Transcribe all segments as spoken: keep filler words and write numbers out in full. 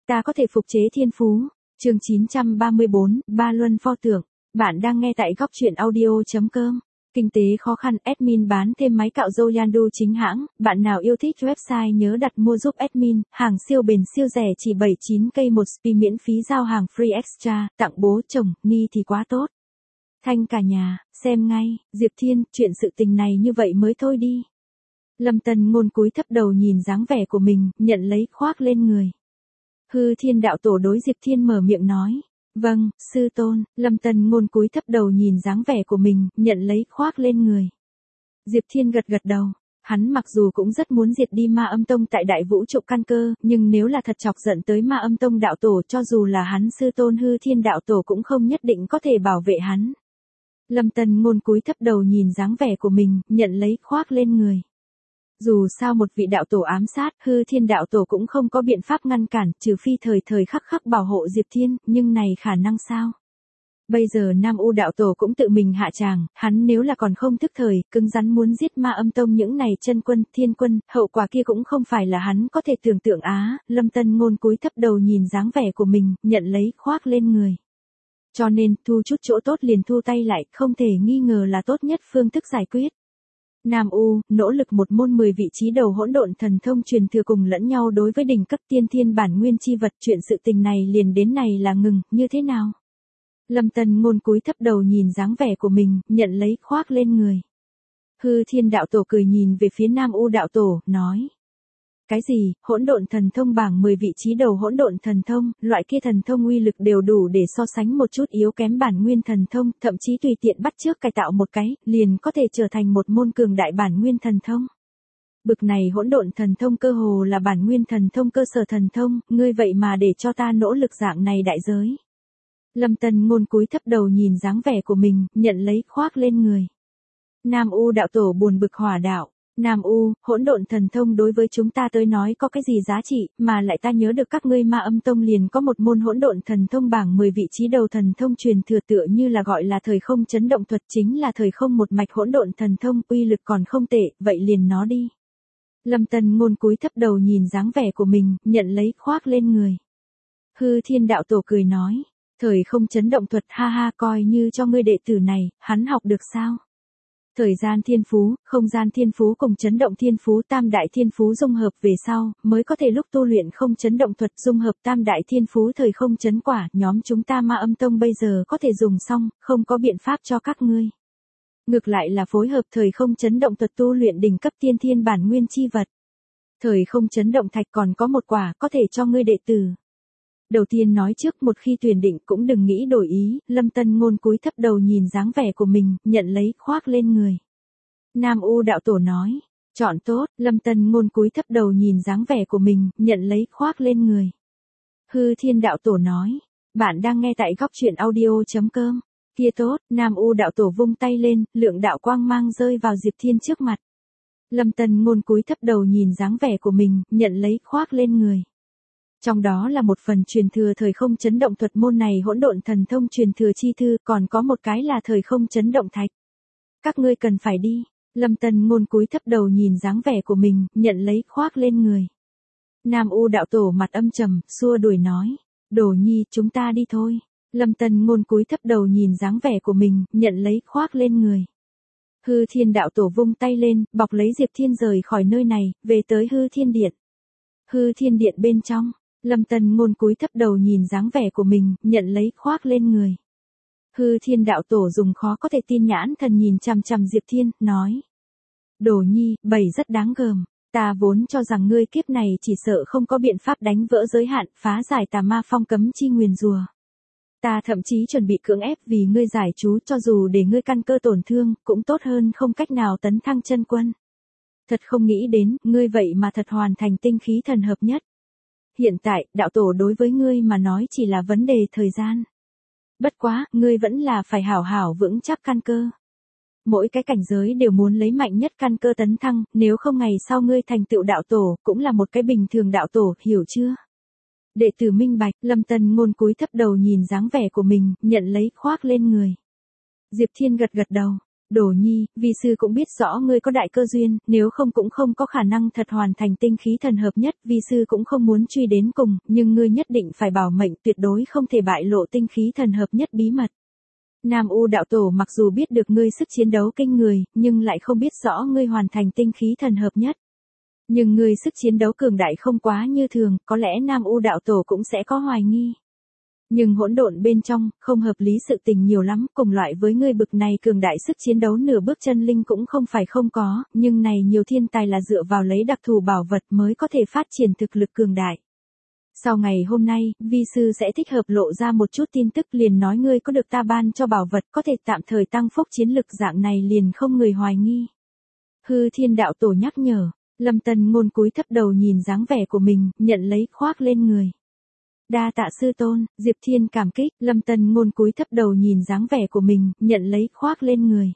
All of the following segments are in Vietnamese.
Ta có thể phục chế thiên phú. Chương chín trăm ba mươi bốn, Ba Luân pho tượng. Bạn đang nghe tại góc truyện audio.com. Kinh tế khó khăn, admin bán thêm máy cạo râu Yandu chính hãng. Bạn nào yêu thích website nhớ đặt mua giúp admin. Hàng siêu bền siêu rẻ chỉ bảy mươi chín k một spi, miễn phí giao hàng free extra. Tặng bố chồng, ni thì quá tốt. Thanh cả nhà, xem ngay. Diệp Thiên, chuyện sự tình này như vậy mới thôi đi. Lâm Tân Ngôn cúi thấp đầu nhìn dáng vẻ của mình, nhận lấy khoác lên người. Hư Thiên đạo tổ đối Diệp Thiên mở miệng nói. Vâng, sư tôn. Lâm Tân Ngôn cúi thấp đầu nhìn dáng vẻ của mình, nhận lấy khoác lên người. Diệp Thiên gật gật đầu. Hắn mặc dù cũng rất muốn diệt đi Ma Âm Tông tại Đại Vũ Trụ căn cơ, nhưng nếu là thật chọc giận tới Ma Âm Tông đạo tổ, cho dù là hắn sư tôn Hư Thiên đạo tổ cũng không nhất định có thể bảo vệ hắn. Lâm Tân Ngôn cúi thấp đầu nhìn dáng vẻ của mình, nhận lấy khoác lên người. Dù sao một vị đạo tổ ám sát, Hư Thiên đạo tổ cũng không có biện pháp ngăn cản, trừ phi thời thời khắc khắc bảo hộ Diệp Thiên, nhưng này khả năng sao? Bây giờ Nam U đạo tổ cũng tự mình hạ tràng, hắn nếu là còn không thức thời, cứng rắn muốn giết Ma Âm Tông những này chân quân, thiên quân, hậu quả kia cũng không phải là hắn có thể tưởng tượng á. Lâm Tân Ngôn cúi thấp đầu nhìn dáng vẻ của mình, nhận lấy khoác lên người. Cho nên, thu chút chỗ tốt liền thu tay lại, không thể nghi ngờ là tốt nhất phương thức giải quyết. Nam U, nỗ lực một môn mười vị trí đầu hỗn độn thần thông truyền thừa cùng lẫn nhau đối với đỉnh cấp tiên thiên bản nguyên chi vật, chuyện sự tình này liền đến này là ngừng, như thế nào? Lâm Tân Ngôn cúi thấp đầu nhìn dáng vẻ của mình, nhận lấy khoác lên người. Hư Thiên đạo tổ cười nhìn về phía Nam U đạo tổ, nói. Cái gì, hỗn độn thần thông bảng mười vị trí đầu hỗn độn thần thông, loại kia thần thông uy lực đều đủ để so sánh một chút yếu kém bản nguyên thần thông, thậm chí tùy tiện bắt chước cải tạo một cái, liền có thể trở thành một môn cường đại bản nguyên thần thông. Bực này hỗn độn thần thông cơ hồ là bản nguyên thần thông cơ sở thần thông, ngươi vậy mà để cho ta nỗ lực dạng này đại giới. Lâm Tân Ngôn cúi thấp đầu nhìn dáng vẻ của mình, nhận lấy khoác lên người. Nam U đạo tổ buồn bực hỏa đạo. Nam U, hỗn độn thần thông đối với chúng ta tới nói có cái gì giá trị, mà lại ta nhớ được các ngươi Ma Âm Tông liền có một môn hỗn độn thần thông bảng mười vị trí đầu thần thông truyền thừa, tựa như là gọi là thời không chấn động thuật, chính là thời không một mạch hỗn độn thần thông, uy lực còn không tệ, vậy liền nó đi. Lâm Tân Ngôn cúi thấp đầu nhìn dáng vẻ của mình, nhận lấy khoác lên người. Hư Thiên đạo tổ cười nói, thời không chấn động thuật, ha ha, coi như cho ngươi đệ tử này, hắn học được sao? Thời gian thiên phú, không gian thiên phú cùng chấn động thiên phú, tam đại thiên phú dung hợp về sau, mới có thể lúc tu luyện không chấn động thuật dung hợp tam đại thiên phú thời không chấn quả, nhóm chúng ta Ma Âm Tông bây giờ có thể dùng xong, không có biện pháp cho các ngươi. Ngược lại là phối hợp thời không chấn động thuật tu luyện đỉnh cấp tiên thiên bản nguyên chi vật. Thời không chấn động thạch còn có một quả, có thể cho ngươi đệ tử. Đầu tiên nói trước, một khi tuyển định cũng đừng nghĩ đổi ý. Lâm Tân Ngôn cúi thấp đầu nhìn dáng vẻ của mình, nhận lấy khoác lên người. Nam U đạo tổ nói, chọn tốt. Lâm Tân Ngôn cúi thấp đầu nhìn dáng vẻ của mình, nhận lấy khoác lên người. Hư Thiên đạo tổ nói, bạn đang nghe tại góc truyện audio.com. Kia tốt. Nam U đạo tổ vung tay lên, lượng đạo quang mang rơi vào Diệp Thiên trước mặt. Lâm Tân Ngôn cúi thấp đầu nhìn dáng vẻ của mình, nhận lấy khoác lên người. Trong đó là một phần truyền thừa thời không chấn động thuật, môn này hỗn độn thần thông truyền thừa chi thư, còn có một cái là thời không chấn động thạch. Các ngươi cần phải đi. Lâm Tân Ngôn cúi thấp đầu nhìn dáng vẻ của mình, nhận lấy khoác lên người. Nam U đạo tổ mặt âm trầm, xua đuổi nói, Đồ Nhi, chúng ta đi thôi. Lâm Tân Ngôn cúi thấp đầu nhìn dáng vẻ của mình, nhận lấy khoác lên người. Hư Thiên đạo tổ vung tay lên, bọc lấy Diệp Thiên rời khỏi nơi này, về tới Hư Thiên Điện. Hư Thiên Điện bên trong. Lâm Tân Ngôn cúi thấp đầu nhìn dáng vẻ của mình, nhận lấy khoác lên người. Hư Thiên đạo tổ dùng khó có thể tin nhãn thần nhìn chằm chằm Diệp Thiên, nói. Đồ Nhi, bầy rất đáng gờm, ta vốn cho rằng ngươi kiếp này chỉ sợ không có biện pháp đánh vỡ giới hạn, phá giải tà ma phong cấm chi nguyền rùa. Ta thậm chí chuẩn bị cưỡng ép vì ngươi giải chú, cho dù để ngươi căn cơ tổn thương, cũng tốt hơn không cách nào tấn thăng chân quân. Thật không nghĩ đến, ngươi vậy mà thật hoàn thành tinh khí thần hợp nhất. Hiện tại, đạo tổ đối với ngươi mà nói chỉ là vấn đề thời gian. Bất quá, ngươi vẫn là phải hảo hảo vững chắc căn cơ. Mỗi cái cảnh giới đều muốn lấy mạnh nhất căn cơ tấn thăng, nếu không ngày sau ngươi thành tựu đạo tổ, cũng là một cái bình thường đạo tổ, hiểu chưa? Đệ tử minh bạch. Lâm Tân Ngôn cúi thấp đầu nhìn dáng vẻ của mình, nhận lấy khoác lên người. Diệp Thiên gật gật đầu. Đồ nhi, vi sư cũng biết rõ ngươi có đại cơ duyên, nếu không cũng không có khả năng thật hoàn thành tinh khí thần hợp nhất, vi sư cũng không muốn truy đến cùng, nhưng ngươi nhất định phải bảo mệnh, tuyệt đối không thể bại lộ tinh khí thần hợp nhất bí mật. Nam U đạo tổ mặc dù biết được ngươi sức chiến đấu kinh người, nhưng lại không biết rõ ngươi hoàn thành tinh khí thần hợp nhất. Nhưng ngươi sức chiến đấu cường đại không quá như thường, có lẽ Nam U đạo tổ cũng sẽ có hoài nghi. Nhưng hỗn độn bên trong, không hợp lý sự tình nhiều lắm, cùng loại với ngươi bực này cường đại sức chiến đấu nửa bước chân linh cũng không phải không có, nhưng này nhiều thiên tài là dựa vào lấy đặc thù bảo vật mới có thể phát triển thực lực cường đại. Sau ngày hôm nay, vi sư sẽ thích hợp lộ ra một chút tin tức liền nói ngươi có được ta ban cho bảo vật có thể tạm thời tăng phúc chiến lực dạng này liền không người hoài nghi. Hư Thiên đạo tổ nhắc nhở, Lâm Tân Ngôn cúi thấp đầu nhìn dáng vẻ của mình, nhận lấy khoác lên người. Đa tạ sư tôn, Diệp Thiên cảm kích, Lâm Tân Ngôn cúi thấp đầu nhìn dáng vẻ của mình, nhận lấy khoác lên người.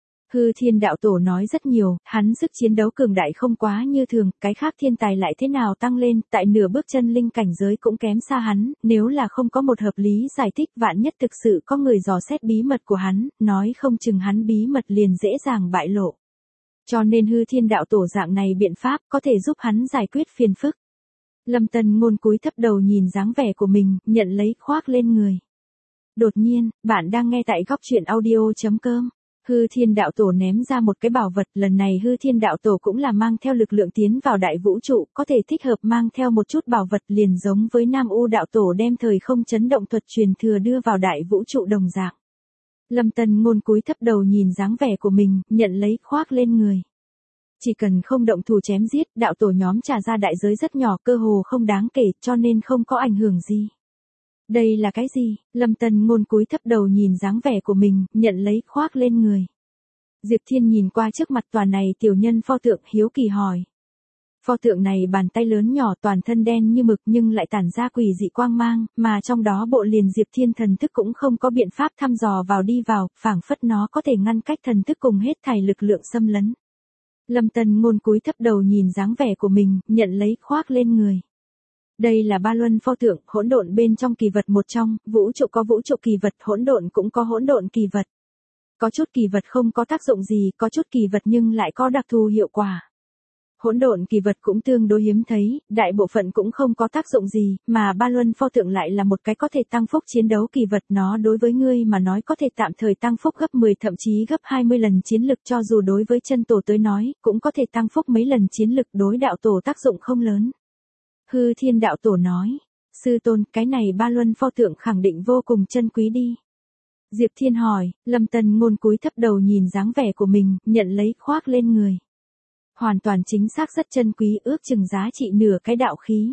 Hư Thiên đạo tổ nói rất nhiều, hắn sức chiến đấu cường đại không quá như thường, cái khác thiên tài lại thế nào tăng lên, tại nửa bước chân linh cảnh giới cũng kém xa hắn, nếu là không có một hợp lý giải thích vạn nhất thực sự có người dò xét bí mật của hắn, nói không chừng hắn bí mật liền dễ dàng bại lộ. Cho nên Hư Thiên đạo tổ dạng này biện pháp có thể giúp hắn giải quyết phiền phức. Lâm Tân Ngôn cúi thấp đầu nhìn dáng vẻ của mình, nhận lấy khoác lên người. Đột nhiên, bạn đang nghe tại góc truyện audio chấm com. Hư Thiên đạo tổ ném ra một cái bảo vật, lần này Hư Thiên đạo tổ cũng là mang theo lực lượng tiến vào đại vũ trụ, có thể thích hợp mang theo một chút bảo vật liền giống với Nam U đạo tổ đem thời không chấn động thuật truyền thừa đưa vào đại vũ trụ đồng dạng. Lâm Tân Ngôn cúi thấp đầu nhìn dáng vẻ của mình, nhận lấy khoác lên người. Chỉ cần không động thủ chém giết, đạo tổ nhóm trả ra đại giới rất nhỏ, cơ hồ không đáng kể, cho nên không có ảnh hưởng gì. Đây là cái gì? Lâm Tân Ngôn cúi thấp đầu nhìn dáng vẻ của mình, nhận lấy khoác lên người. Diệp Thiên nhìn qua trước mặt tòa này tiểu nhân pho tượng, hiếu kỳ hỏi. Pho tượng này bàn tay lớn nhỏ, toàn thân đen như mực nhưng lại tản ra quỷ dị quang mang, mà trong đó bộ liền Diệp Thiên thần thức cũng không có biện pháp thăm dò vào đi vào, phảng phất nó có thể ngăn cách thần thức cùng hết thảy lực lượng xâm lấn. Lâm Tân Ngôn cúi thấp đầu nhìn dáng vẻ của mình, nhận lấy khoác lên người. Đây là ba luân pho tượng, hỗn độn bên trong kỳ vật một trong, vũ trụ có vũ trụ kỳ vật, hỗn độn cũng có hỗn độn kỳ vật. Có chút kỳ vật không có tác dụng gì, có chút kỳ vật nhưng lại có đặc thù hiệu quả. Hỗn độn kỳ vật cũng tương đối hiếm thấy, đại bộ phận cũng không có tác dụng gì, mà ba luân pho tượng lại là một cái có thể tăng phúc chiến đấu kỳ vật, nó đối với ngươi mà nói có thể tạm thời tăng phúc gấp mười thậm chí gấp hai mươi lần chiến lực, cho dù đối với chân tổ tới nói, cũng có thể tăng phúc mấy lần chiến lực, đối đạo tổ tác dụng không lớn. Hư Thiên đạo tổ nói, sư tôn, cái này ba luân pho tượng khẳng định vô cùng chân quý đi. Diệp Thiên hỏi, Lâm Tân Ngôn cúi thấp đầu nhìn dáng vẻ của mình, nhận lấy khoác lên người. Hoàn toàn chính xác rất chân quý, ước chừng giá trị nửa cái đạo khí.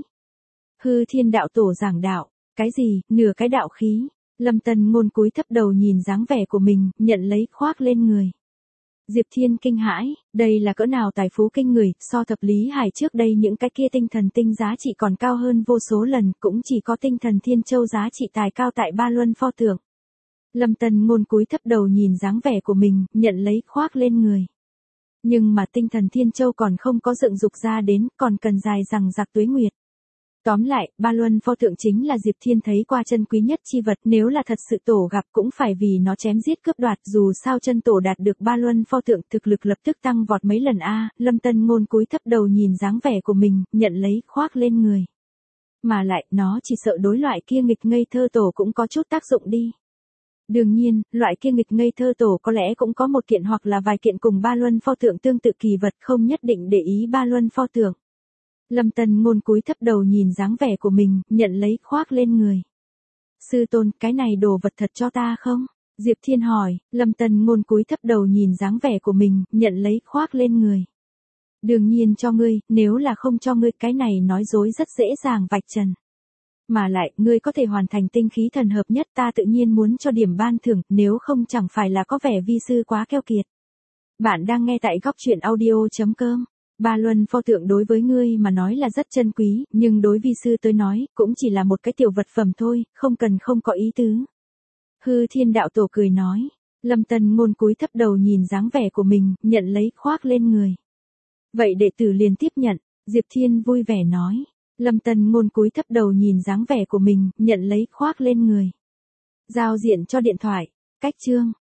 Hư Thiên đạo tổ giảng đạo, cái gì, nửa cái đạo khí? Lâm Tân Ngôn cúi thấp đầu nhìn dáng vẻ của mình, nhận lấy khoác lên người. Diệp Thiên kinh hãi, đây là cỡ nào tài phú kinh người, so thập lý hải trước đây những cái kia tinh thần tinh giá trị còn cao hơn vô số lần, cũng chỉ có tinh thần thiên châu giá trị tài cao tại ba luân pho tượng. Lâm Tân Ngôn cúi thấp đầu nhìn dáng vẻ của mình, nhận lấy khoác lên người. Nhưng mà tinh thần thiên châu còn không có dựng dục ra đến, còn cần dài rằng giặc tuế nguyệt. Tóm lại, ba luân pho tượng chính là Diệp Thiên thấy qua chân quý nhất chi vật, nếu là thật sự tổ gặp cũng phải vì nó chém giết cướp đoạt, dù sao chân tổ đạt được ba luân pho tượng thực lực lập tức tăng vọt mấy lần a. Lâm Tân Ngôn cúi thấp đầu nhìn dáng vẻ của mình, nhận lấy khoác lên người. Mà lại, nó chỉ sợ đối loại kia nghịch ngây thơ tổ cũng có chút tác dụng đi. Đương nhiên, loại kia nghịch ngây thơ tổ có lẽ cũng có một kiện hoặc là vài kiện cùng ba luân pho tượng tương tự kỳ vật, không nhất định để ý ba luân pho tượng. Lâm Tân Ngôn cúi thấp đầu nhìn dáng vẻ của mình, nhận lấy khoác lên người. Sư tôn, cái này đồ vật thật cho ta không? Diệp Thiên hỏi, Lâm Tân Ngôn cúi thấp đầu nhìn dáng vẻ của mình, nhận lấy khoác lên người. Đương nhiên cho ngươi, nếu là không cho ngươi, cái này nói dối rất dễ dàng vạch trần. Mà lại, ngươi có thể hoàn thành tinh khí thần hợp nhất, ta tự nhiên muốn cho điểm ban thưởng, nếu không chẳng phải là có vẻ vi sư quá keo kiệt. Bạn đang nghe tại góc truyện audio chấm com. Ba luân pho tượng đối với ngươi mà nói là rất chân quý, nhưng đối vi sư tới nói, cũng chỉ là một cái tiểu vật phẩm thôi, không cần không có ý tứ. Hư Thiên đạo tổ cười nói, Lâm Tân Ngôn cúi thấp đầu nhìn dáng vẻ của mình, nhận lấy khoác lên người. Vậy đệ tử liền tiếp nhận, Diệp Thiên vui vẻ nói. Lâm Tân Ngôn cúi thấp đầu nhìn dáng vẻ của mình, nhận lấy khoác lên người. Giao diện cho điện thoại, cách chương.